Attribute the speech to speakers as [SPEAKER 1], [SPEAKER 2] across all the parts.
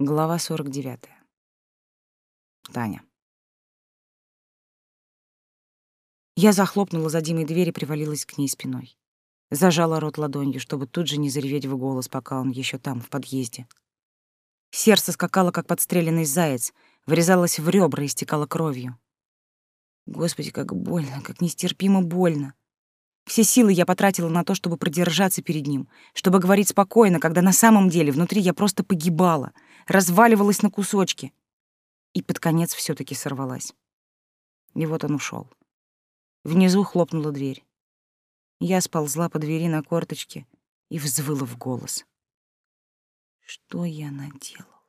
[SPEAKER 1] Глава 49. Таня. Я захлопнула за Димой дверь и привалилась к ней спиной. Зажала рот ладонью, чтобы тут же не зареветь в голос, пока он еще там, в подъезде. Сердце скакало, как подстреленный заяц, врезалось в ребра и стекало кровью. Господи, как больно, как нестерпимо больно. Все силы я потратила на то, чтобы продержаться перед ним, чтобы говорить спокойно, когда на самом деле внутри я просто погибала, разваливалась на кусочки. И под конец все-таки сорвалась. И вот он ушел. Внизу хлопнула дверь. Я сползла по двери на корточки и взвыла в голос. Что я наделала?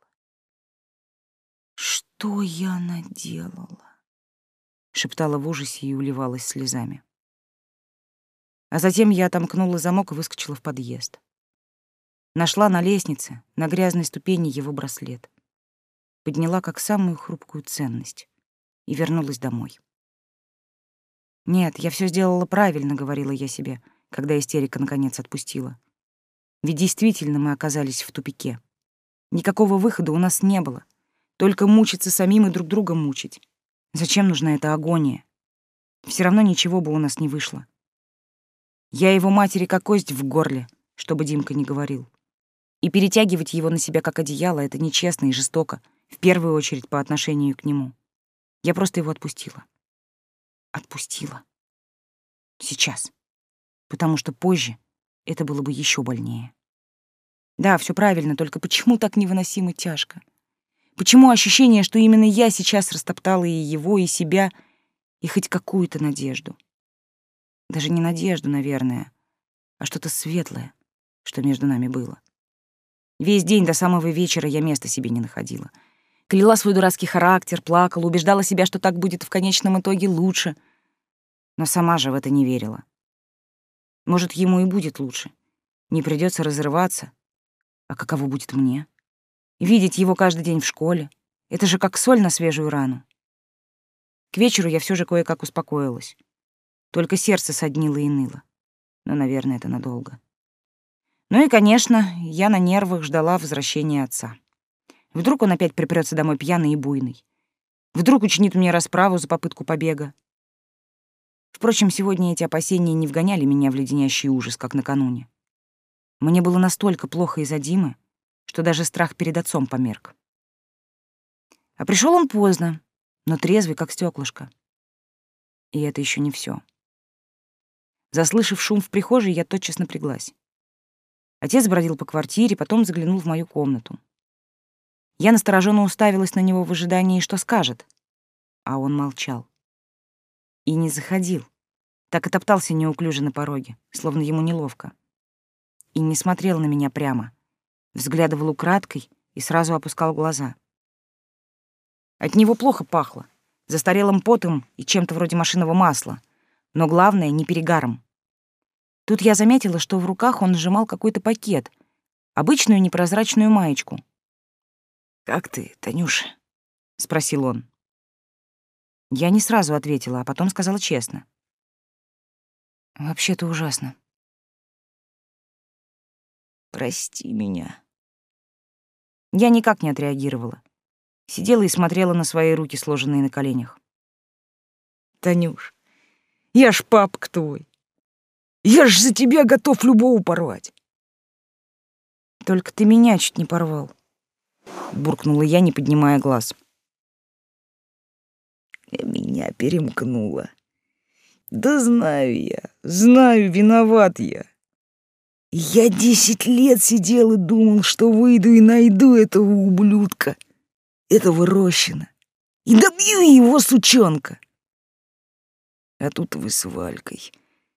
[SPEAKER 1] Что я наделала? Шептала в ужасе и уливалась слезами. А затем я отомкнула замок и выскочила в подъезд. Нашла на лестнице, на грязной ступени, его браслет. Подняла как самую хрупкую ценность и вернулась домой. Нет, я все сделала правильно, говорила я себе, когда истерика наконец отпустила. Ведь действительно мы оказались в тупике. Никакого выхода у нас не было. Только мучиться самим и друг друга мучить. Зачем нужна эта агония? Все равно ничего бы у нас не вышло. Я его матери как кость в горле, чтобы Димка не говорил. И перетягивать его на себя как одеяло — это нечестно и жестоко, в первую очередь по отношению к нему. Я просто его отпустила. Отпустила. Сейчас. Потому что позже это было бы еще больнее. Да, все правильно, только почему так невыносимо тяжко? Почему ощущение, что именно я сейчас растоптала и его, и себя, и хоть какую-то надежду? Даже не надежду, наверное, а что-то светлое, что между нами было. Весь день до самого вечера я места себе не находила. Кляла свой дурацкий характер, плакала, убеждала себя, что так будет в конечном итоге лучше. Но сама же в это не верила. Может, ему и будет лучше. Не придется разрываться. А каково будет мне? Видеть его каждый день в школе. Это же как соль на свежую рану. К вечеру я все же кое-как успокоилась. Только сердце соднило и ныло. Но, наверное, это надолго. Ну и, конечно, я на нервах ждала возвращения отца. Вдруг он опять припрётся домой пьяный и буйный. Вдруг учинит мне расправу за попытку побега. Впрочем, сегодня эти опасения не вгоняли меня в леденящий ужас, как накануне. Мне было настолько плохо из-за Димы, что даже страх перед отцом померк. А пришел он поздно, но трезвый, как стёклышко. И это еще не все. Заслышав шум в прихожей, я тотчас напряглась. Отец бродил по квартире, потом заглянул в мою комнату. Я настороженно уставилась на него в ожидании, что скажет. А он молчал. И не заходил. Так и топтался неуклюже на пороге, словно ему неловко. И не смотрел на меня прямо. Взглядывал украдкой и сразу опускал глаза. От него плохо пахло. Застарелым потом и чем-то вроде машинного масла. Но главное, не перегаром. Тут я заметила, что в руках он сжимал какой-то пакет, обычную непрозрачную маечку. «Как ты, Танюша?» — спросил он. Я не сразу ответила, а потом сказала честно. «Вообще-то ужасно». «Прости меня». Я никак не отреагировала. Сидела и смотрела на свои руки, сложенные на коленях. «Танюш, я ж папка твой. Я ж за тебя готов любого порвать». «Только ты меня чуть не порвал», — буркнула я, не поднимая глаз.
[SPEAKER 2] Меня перемкнуло. Да знаю, виноват я. Я 10 лет сидел и думал, что выйду и найду этого ублюдка, этого Рощина, и добью его, сучонка. А тут вы с Валькой.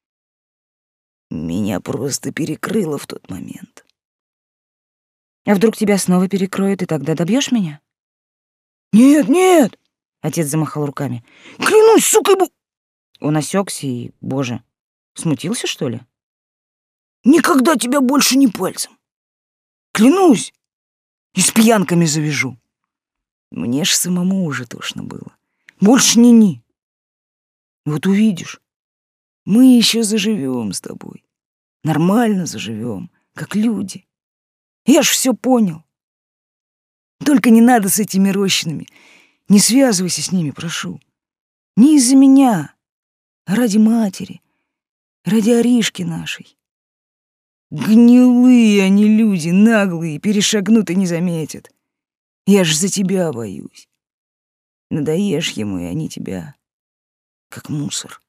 [SPEAKER 2] Меня просто перекрыло в тот момент.
[SPEAKER 1] «А вдруг тебя снова перекроют, и тогда добьешь меня?»
[SPEAKER 2] «Нет!»
[SPEAKER 1] — отец замахал руками.
[SPEAKER 2] «Клянусь, сука,
[SPEAKER 1] Он осекся и, боже, смутился, что ли?
[SPEAKER 2] никогда тебя больше не пальцем. Клянусь, и с пьянками завяжу. Мне ж самому уже тошно было. Больше ни-ни. Вот увидишь, мы еще заживем с тобой. Нормально заживем, как люди. Я ж все понял. Только не надо с этими Рощинами. Не связывайся с ними, прошу. Не из-за меня, а ради матери, ради Аришки нашей. Гнилые они люди, наглые, перешагнут и не заметят. Я ж за тебя боюсь. Надоешь ему, и они тебя, как мусор.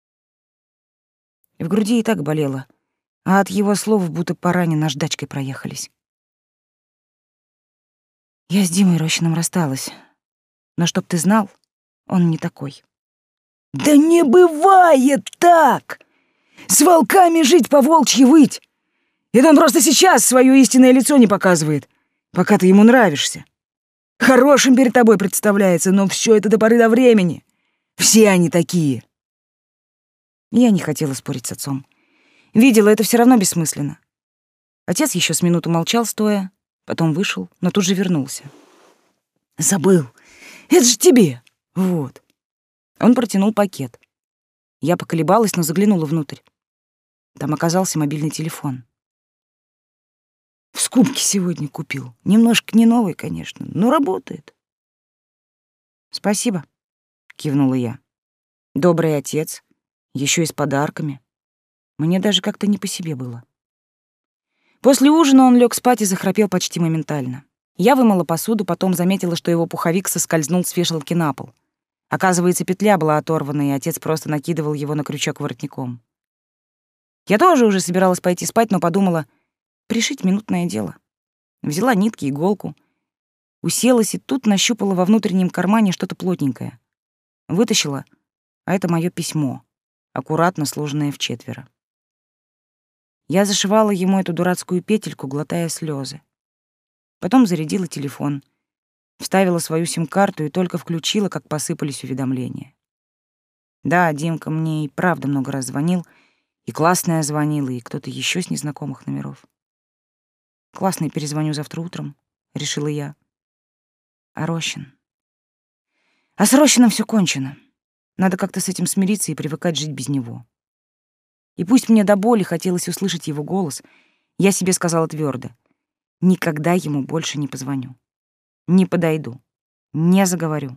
[SPEAKER 1] В груди и так болело, а от его слов будто по ране наждачкой проехались. Я с Димой Рощиным рассталась, но чтоб ты знал, он не такой.
[SPEAKER 2] Да не бывает так! С волками жить, по-волчьи выть! Это он просто сейчас свое истинное лицо не показывает, пока ты ему нравишься. Хорошим перед тобой представляется, но все это до поры до времени. Все они такие.
[SPEAKER 1] Я не хотела спорить с отцом. Видела, это все равно бессмысленно. Отец еще с минуту молчал, стоя, потом вышел, но тут же вернулся.
[SPEAKER 2] Забыл. Это же тебе. Вот.
[SPEAKER 1] Он протянул пакет. Я поколебалась, но заглянула внутрь. Там оказался мобильный телефон.
[SPEAKER 2] В скупке сегодня купил. Немножко не новый, конечно, но работает.
[SPEAKER 1] Спасибо, кивнула я. Добрый отец, еще и с подарками. Мне даже как-то не по себе было. После ужина он лег спать и захрапел почти моментально. Я вымыла посуду, потом заметила, что его пуховик соскользнул с вешалки на пол. Оказывается, петля была оторвана, и отец просто накидывал его на крючок воротником. Я тоже уже собиралась пойти спать, но подумала, пришить минутное дело. Взяла нитки, иголку, уселась и тут нащупала во внутреннем кармане что-то плотненькое. Вытащила, а это мое письмо, аккуратно сложенное вчетверо. Я зашивала ему эту дурацкую петельку, глотая слезы. Потом зарядила телефон, вставила свою сим-карту и только включила, как посыпались уведомления. Да, Димка мне и правда много раз звонил, и классная звонила, и кто-то еще с незнакомых номеров. Классный перезвоню завтра утром, решила я. А Рощин? А с Рощином все кончено. Надо как-то с этим смириться и привыкать жить без него. И пусть мне до боли хотелось услышать его голос, я себе сказала твердо: никогда ему больше не позвоню, не подойду, не заговорю.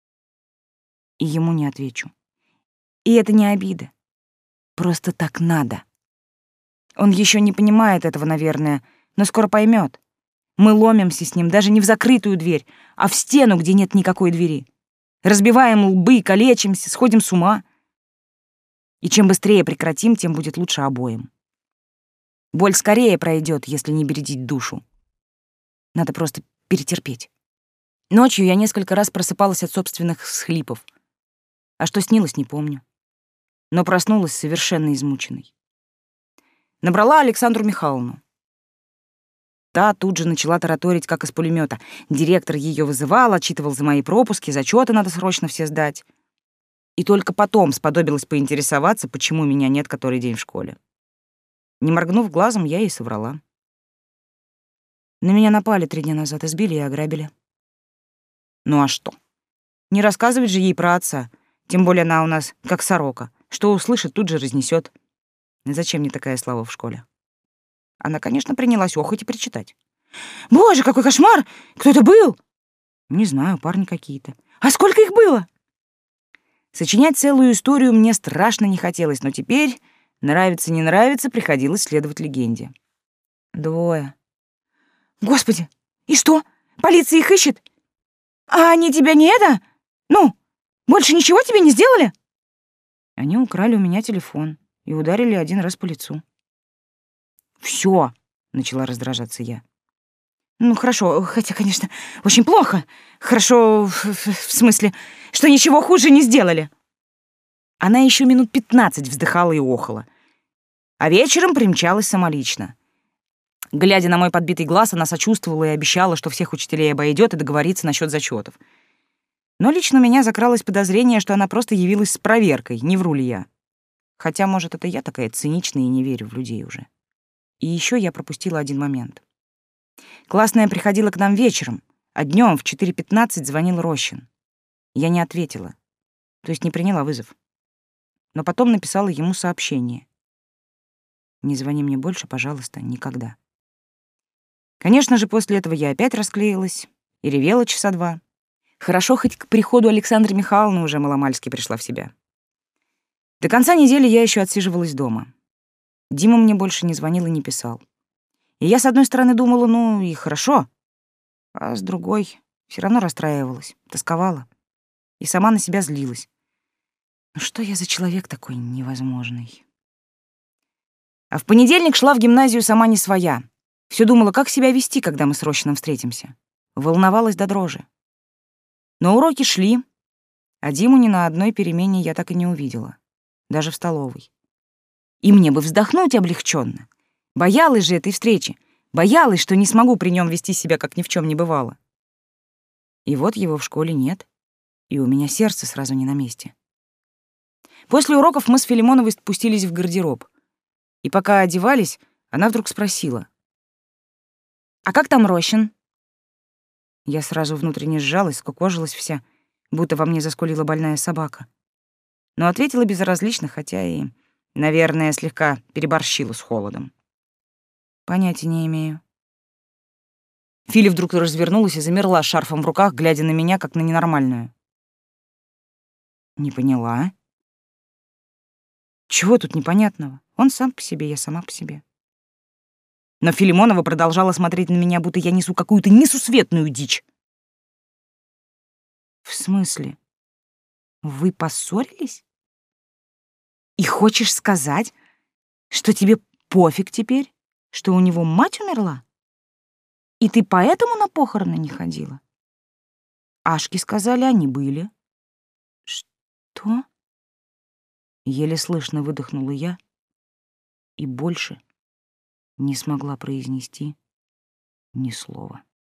[SPEAKER 1] И ему не отвечу. И это не обида. Просто так надо. Он еще не понимает этого, наверное, но скоро поймет. Мы ломимся с ним даже не в закрытую дверь, а в стену, где нет никакой двери. Разбиваем лбы, калечимся, сходим с ума. И чем быстрее прекратим, тем будет лучше обоим. Боль скорее пройдет, если не бередить душу. Надо просто перетерпеть. Ночью я несколько раз просыпалась от собственных всхлипов. А что снилось, не помню. Но проснулась совершенно измученной. Набрала Александру Михайловну. Та тут же начала тараторить, как из пулемета. Директор ее вызывал, отчитывал за мои пропуски, зачеты надо срочно все сдать. И только потом сподобилась поинтересоваться, почему меня нет который день в школе. Не моргнув глазом, я ей соврала. На меня напали 3 дня назад, избили и ограбили. Ну а что? Не рассказывать же ей про отца, тем более она у нас как сорока. Что услышит, тут же разнесет. Зачем мне такая слава в школе? Она, конечно, принялась охоть и причитать. «Боже, какой кошмар! Кто это был?» «Не знаю, парни какие-то». «А сколько их было?» Сочинять целую историю мне страшно не хотелось, но теперь, нравится не нравится, приходилось следовать легенде. 2. «Господи, и что? Полиция их ищет? А они тебя не это? Ну, больше ничего тебе не сделали?» Они украли у меня телефон и ударили 1 раз по лицу. «Всё!» — начала раздражаться я. «Ну, хорошо, хотя, конечно, очень плохо. Хорошо, в смысле, что ничего хуже не сделали». Она еще минут 15 вздыхала и охала. А вечером примчалась самолично. Глядя на мой подбитый глаз, она сочувствовала и обещала, что всех учителей обойдет и договорится насчет зачетов. Но лично у меня закралось подозрение, что она просто явилась с проверкой, не вру ли я. Хотя, может, это я такая циничная и не верю в людей уже. И еще я пропустила один момент. Классная приходила к нам вечером, а днем в 4:15 звонил Рощин. Я не ответила, то есть не приняла вызов. Но потом написала ему сообщение. «Не звони мне больше, пожалуйста, никогда». Конечно же, после этого я опять расклеилась и ревела часа 2. Хорошо, хоть к приходу Александры Михайловны уже маломальски пришла в себя. До конца недели я еще отсиживалась дома. Дима мне больше не звонил и не писал. И я, с одной стороны, думала, ну и хорошо, а с другой все равно расстраивалась, тосковала и сама на себя злилась. Ну что я за человек такой невозможный? А в понедельник шла в гимназию сама не своя. Все думала, как себя вести, когда мы с Рощиным встретимся. Волновалась до дрожи. Но уроки шли, а Диму ни на одной перемене я так и не увидела, даже в столовой. И мне бы вздохнуть облегченно. Боялась же этой встречи, боялась, что не смогу при нем вести себя, как ни в чем не бывало. И вот его в школе нет, и у меня сердце сразу не на месте. После уроков мы с Филимоновой спустились в гардероб, и пока одевались, она вдруг спросила: «А как там Рощин?» Я сразу внутренне сжалась, скукожилась вся, будто во мне заскулила больная собака. Но ответила безразлично, хотя и, наверное, слегка переборщила с холодом. Понятия не имею. Филя вдруг развернулась и замерла с шарфом в руках, глядя на меня, как на ненормальную. Не поняла. Чего тут непонятного? Он сам по себе, я сама по себе. Но Филимонова продолжала смотреть на меня, будто я несу какую-то несусветную дичь. В смысле? Вы поссорились? И хочешь сказать, что тебе пофиг теперь, что у него мать умерла? И ты поэтому на похороны не ходила? Ашки сказали, они были. Что? Еле слышно выдохнула я и больше не смогла произнести ни слова.